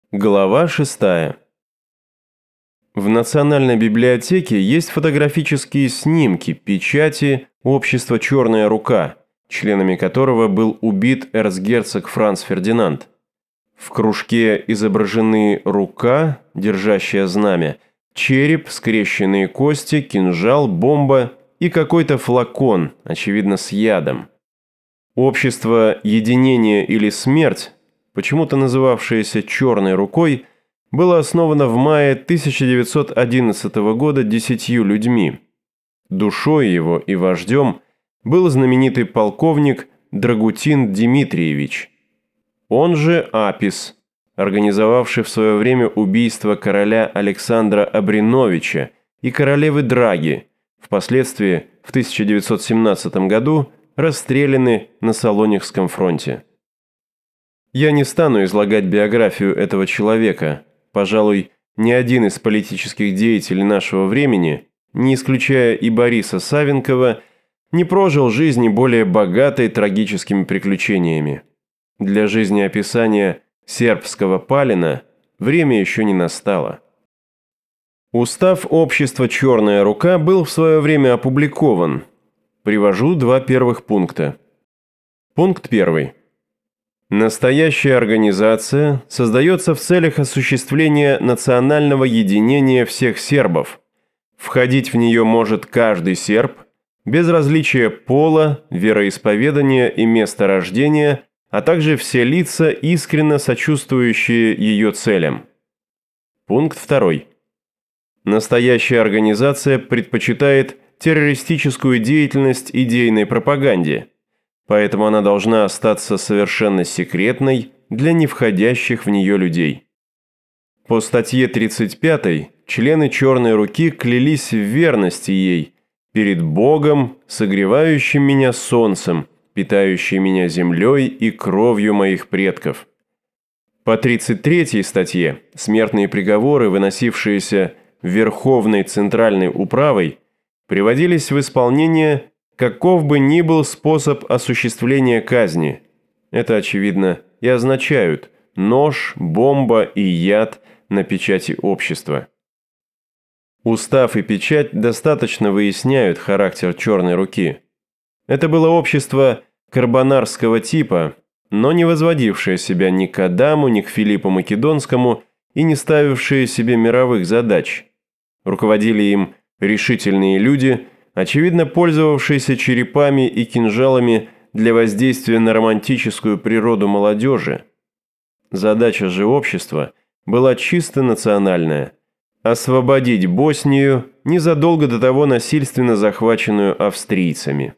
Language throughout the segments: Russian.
Глава 6. В Национальной библиотеке есть фотографические снимки печати общества «Черная рука», членами которого был убит эрцгерцог Франц Фердинанд. В кружке изображены рука, держащая знамя, череп, скрещенные кости, кинжал, бомба и какой-то флакон, очевидно, с ядом. Общество «Единение или смерть», почему-то называвшееся «Черной рукой», было основано в мае 1911 года 10 людьми. Душой его и вождем был знаменитый полковник Драгутин Дмитриевич, он же Апис, организовавший в свое время убийство короля Александра Абриновича и королевы Драги, впоследствии в 1917 году расстреляны на Салонихском фронте. Я не стану излагать биографию этого человека. Пожалуй, ни один из политических деятелей нашего времени, не исключая и Бориса Савенкова, не прожил жизни более богатой трагическими приключениями. Для жизнеописания сербского Палина время еще не настало. Устав общества «Черная рука» был в свое время опубликован. Привожу два первых пункта. Пункт 1. Настоящая организация создается в целях осуществления национального единения всех сербов. Входить в нее может каждый серб, без различия пола, вероисповедания и места рождения, а также все лица, искренне сочувствующие ее целям. Пункт 2. Настоящая организация предпочитает террористическую деятельность идейной пропаганде, поэтому она должна остаться совершенно секретной для не входящих в нее людей. По статье 35 члены «Черной руки» клялись в верности ей перед Богом, согревающим меня солнцем, питающий меня землей и кровью моих предков. По 33 статье смертные приговоры, выносившиеся Верховной Центральной Управой, приводились в исполнение каков бы ни был способ осуществления казни. Это, очевидно, и означают нож, бомба и яд на печати общества. Устав и печать достаточно выясняют характер «Черной руки». Это было общество карбонарского типа, но не возводившее себя ни к Адаму, ни к Филиппу Македонскому и не ставившее себе мировых задач. Руководили им решительные люди, очевидно пользовавшиеся черепами и кинжалами для воздействия на романтическую природу молодежи. Задача же общества была чисто национальная – освободить Боснию, незадолго до того насильственно захваченную австрийцами.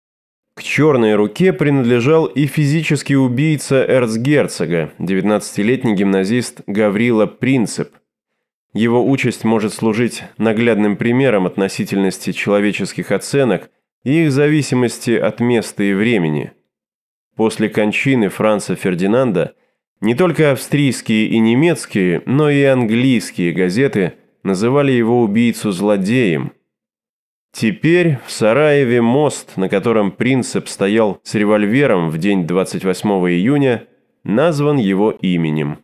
К «Черной руке» принадлежал и физический убийца эрцгерцога, 19-летний гимназист Гаврила Принцип. Его участь может служить наглядным примером относительности человеческих оценок и их зависимости от места и времени. После кончины Франца Фердинанда не только австрийские и немецкие, но и английские газеты называли его убийцу злодеем. Теперь в Сараеве мост, на котором Принцип стоял с револьвером в день 28 июня, назван его именем.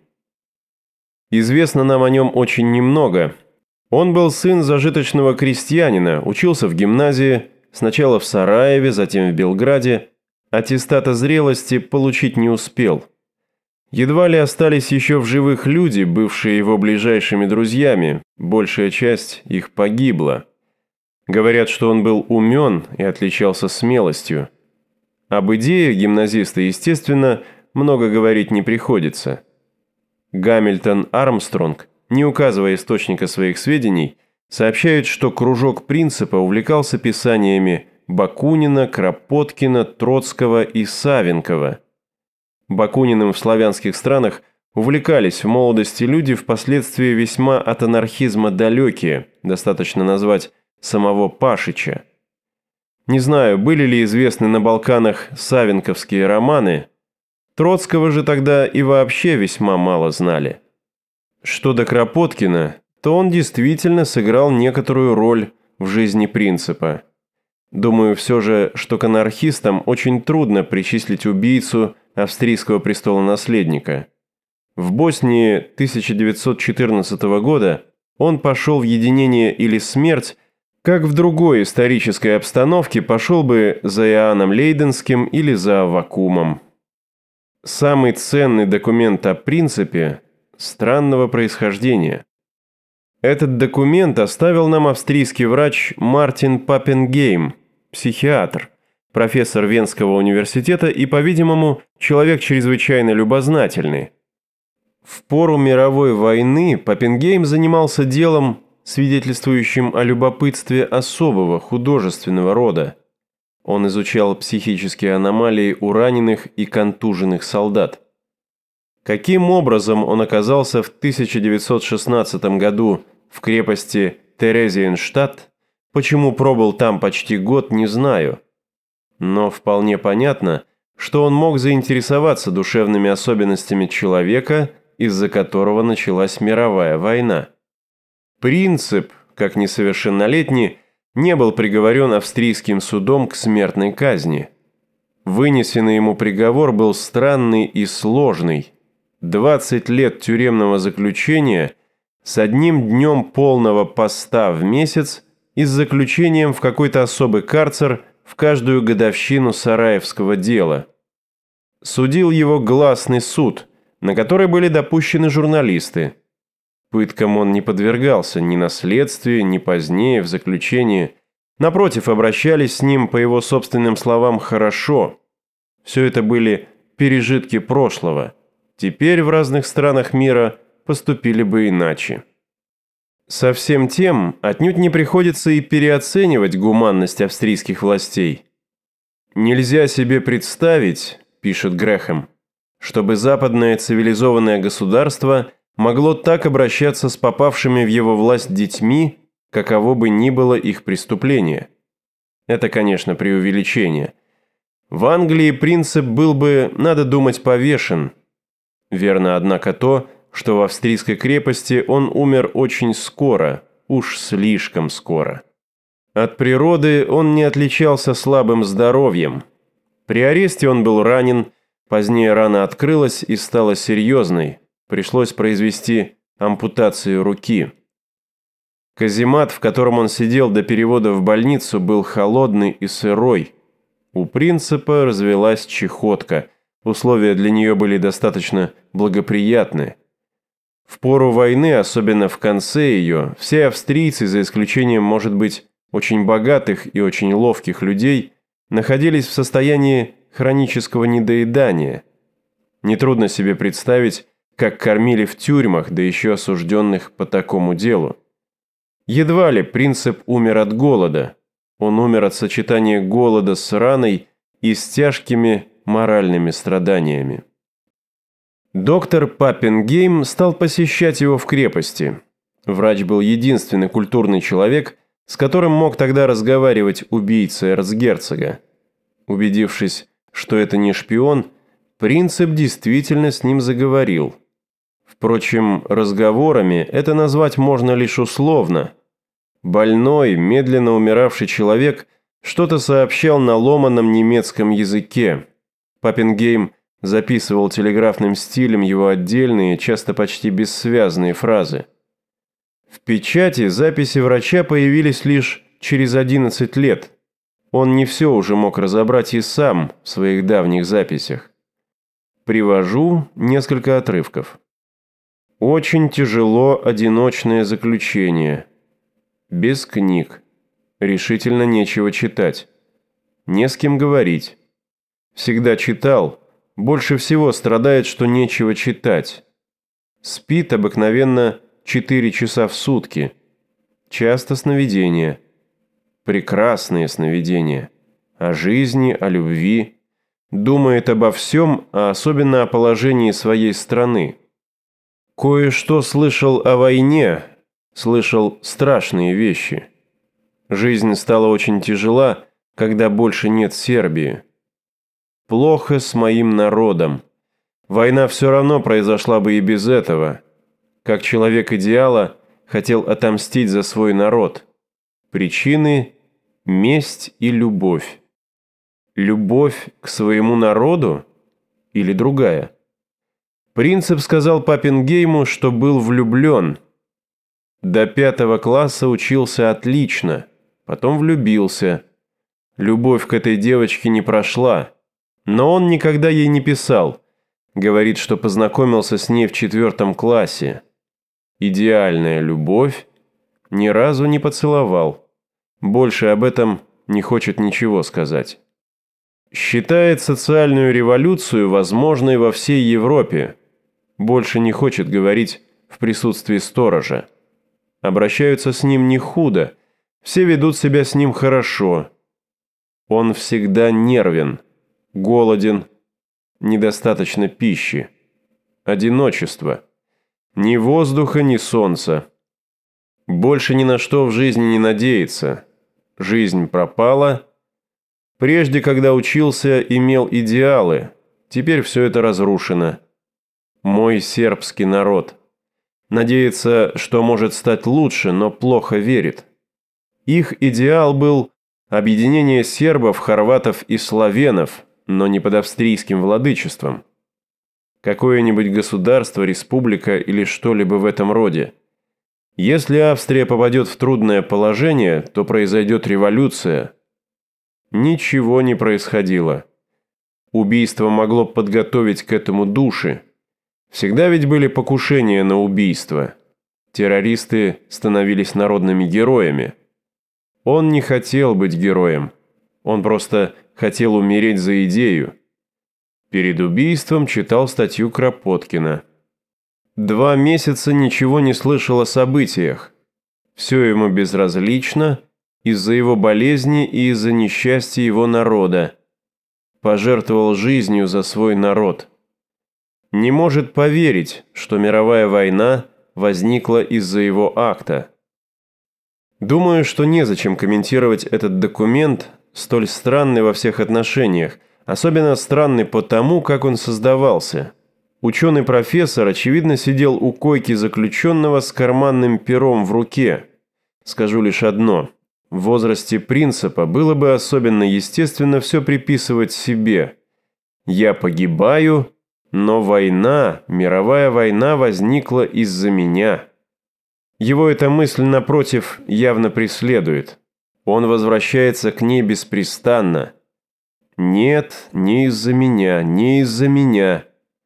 Известно нам о нем очень немного. Он был сын зажиточного крестьянина, учился в гимназии, сначала в Сараеве, затем в Белграде. Аттестата зрелости получить не успел. Едва ли остались еще в живых люди, бывшие его ближайшими друзьями, большая часть их погибла. Говорят, что он был умен и отличался смелостью. Об идее гимназиста, естественно, много говорить не приходится. Гамильтон Армстронг, не указывая источника своих сведений, сообщает, что кружок Принципа увлекался писаниями Бакунина, Кропоткина, Троцкого и Савенкова. Бакуниным в славянских странах увлекались в молодости люди, впоследствии весьма от анархизма далекие, достаточно назвать самого Пашича. Не знаю, были ли известны на Балканах савенковские романы. Троцкого же тогда и вообще весьма мало знали. Что до Кропоткина, то он действительно сыграл некоторую роль в жизни Принципа. Думаю все же, что к анархистам очень трудно причислить убийцу австрийского престолонаследника. В Боснии 1914 года он пошел в единение или смерть, как в другой исторической обстановке пошел бы за Иоанном Лейденским или за Аввакумом. Самый ценный документ о принципе странного происхождения. Этот документ оставил нам австрийский врач Мартин Паппенгейм, психиатр, профессор Венского университета и, по-видимому, человек чрезвычайно любознательный. В пору мировой войны Паппенгейм занимался делом, свидетельствующим о любопытстве особого художественного рода. Он изучал психические аномалии у раненых и контуженных солдат. Каким образом он оказался в 1916 году в крепости Терезиенштадт, почему пробыл там почти год, не знаю. Но вполне понятно, что он мог заинтересоваться душевными особенностями человека, из-за которого началась мировая война. Принцип, как несовершеннолетний, не был приговорен австрийским судом к смертной казни. Вынесенный ему приговор был странный и сложный. 20 лет тюремного заключения с одним днем полного поста в месяц и с заключением в какой-то особый карцер в каждую годовщину Сараевского дела. Судил его гласный суд, на который были допущены журналисты. Пыткам он не подвергался ни на следствии, ни позднее, в заключении. Напротив, обращались с ним, по его собственным словам, хорошо. Все это были пережитки прошлого. Теперь в разных странах мира поступили бы иначе. Со всем тем отнюдь не приходится и переоценивать гуманность австрийских властей. «Нельзя себе представить, – пишет Грэхэм, – чтобы западное цивилизованное государство могло так обращаться с попавшими в его власть детьми, каково бы ни было их преступление. Это, конечно, преувеличение. В Англии принцип был бы, надо думать, повешен. Верно, однако, то, что в австрийской крепости он умер очень скоро, уж слишком скоро. От природы он не отличался слабым здоровьем. При аресте он был ранен, позднее рана открылась и стала серьезной, пришлось произвести ампутацию руки. Каземат, в котором он сидел до перевода в больницу, был холодный и сырой. У принципа развелась чехотка, условия для нее были достаточно благоприятны. В пору войны, особенно в конце ее, все австрийцы, за исключением, может быть, очень богатых и очень ловких людей, находились в состоянии хронического недоедания. Нетрудно себе представить, как кормили в тюрьмах, да еще осужденных по такому делу. Едва ли принцип умер от голода. Он умер от сочетания голода с раной и с тяжкими моральными страданиями. Доктор Паппенгейм стал посещать его в крепости. Врач был единственный культурный человек, с которым мог тогда разговаривать убийца эрцгерцога. Убедившись, что это не шпион, принцип действительно с ним заговорил. Впрочем, разговорами это назвать можно лишь условно. Больной, медленно умиравший человек что-то сообщал на ломаном немецком языке. Паппенгейм записывал телеграфным стилем его отдельные, часто почти бессвязные фразы. В печати записи врача появились лишь через 11 лет. Он не все уже мог разобрать и сам в своих давних записях. Привожу несколько отрывков. Очень тяжело одиночное заключение. Без книг. Решительно нечего читать. Не с кем говорить. Всегда читал. Больше всего страдает, что нечего читать. Спит обыкновенно 4 часа в сутки. Часто сновидения. Прекрасные сновидения. О жизни, о любви. Думает обо всем, а особенно о положении своей страны. Кое-что слышал о войне, слышал страшные вещи. Жизнь стала очень тяжела, когда больше нет Сербии. Плохо с моим народом. Война все равно произошла бы и без этого. Как человек идеала, хотел отомстить за свой народ. Причины – месть и любовь. Любовь к своему народу или другая? Принцип сказал Паппенгейму, что был влюблен. До 5 класса учился отлично, потом влюбился. Любовь к этой девочке не прошла, но он никогда ей не писал. Говорит, что познакомился с ней в 4 классе. Идеальная любовь, ни разу не поцеловал. Больше об этом не хочет ничего сказать. Считает социальную революцию возможной во всей Европе. Больше не хочет говорить в присутствии сторожа. Обращаются с ним не худо, все ведут себя с ним хорошо. Он всегда нервен, голоден, недостаточно пищи, одиночество, ни воздуха, ни солнца. Больше ни на что в жизни не надеется. Жизнь пропала. Прежде, когда учился, имел идеалы. Теперь все это разрушено. Мой сербский народ. Надеется, что может стать лучше, но плохо верит. Их идеал был объединение сербов, хорватов и славянов, но не под австрийским владычеством. Какое-нибудь государство, республика или что-либо в этом роде. Если Австрия попадет в трудное положение, то произойдет революция. Ничего не происходило. Убийство могло подготовить к этому души. Всегда ведь были покушения на убийство. Террористы становились народными героями. Он не хотел быть героем. Он просто хотел умереть за идею. Перед убийством читал статью Кропоткина. 2 месяца ничего не слышал о событиях. Все ему безразлично из-за его болезни и из-за несчастья его народа. Пожертвовал жизнью за свой народ. Не может поверить, что мировая война возникла из-за его акта. Думаю, что незачем комментировать этот документ, столь странный во всех отношениях, особенно странный по тому, как он создавался. Ученый-профессор, очевидно, сидел у койки заключенного с карманным пером в руке. Скажу лишь одно. В возрасте принципа было бы особенно естественно все приписывать себе. Я погибаю, но война, мировая война возникла из-за меня. Его эта мысль, напротив, явно преследует. Он возвращается к ней беспрестанно. Нет, не из-за меня, не из-за меня.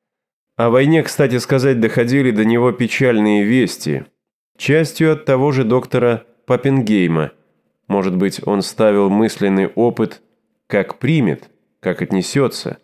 О войне, кстати сказать, доходили до него печальные вести. Частью от того же доктора Паппенгейма. Может быть, он ставил мысленный опыт, как примет, как отнесется.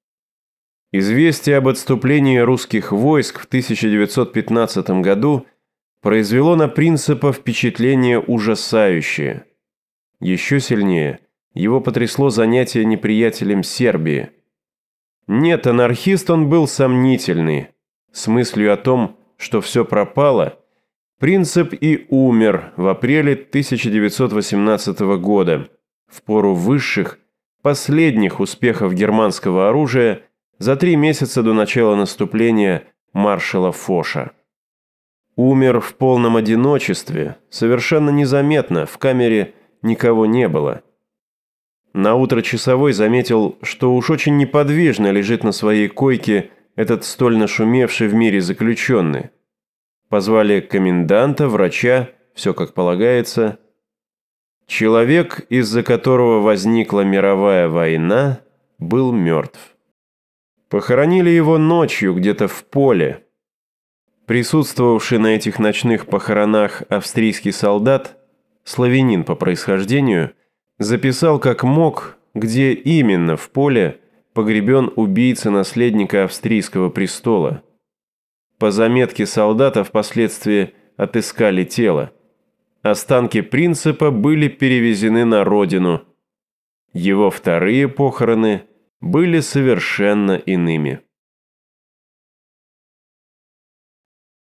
Известие об отступлении русских войск в 1915 году произвело на принципа впечатление ужасающее. Еще сильнее его потрясло занятие неприятелем Сербии. Нет, анархист он был сомнительный. С мыслью о том, что все пропало, принцип и умер в апреле 1918 года, в пору высших, последних успехов германского оружия за 3 месяца до начала наступления маршала Фоша. Умер в полном одиночестве, совершенно незаметно, в камере никого не было. Наутро часовой заметил, что уж очень неподвижно лежит на своей койке этот столь нашумевший в мире заключенный. Позвали коменданта, врача, все как полагается. Человек, из-за которого возникла мировая война, был мертв. Похоронили его ночью где-то в поле. Присутствовавший на этих ночных похоронах австрийский солдат, славянин по происхождению, записал как мог, где именно в поле погребен убийца-наследника австрийского престола. По заметке солдата впоследствии отыскали тело. Останки принципа были перевезены на родину. Его вторые похороны были совершенно иными.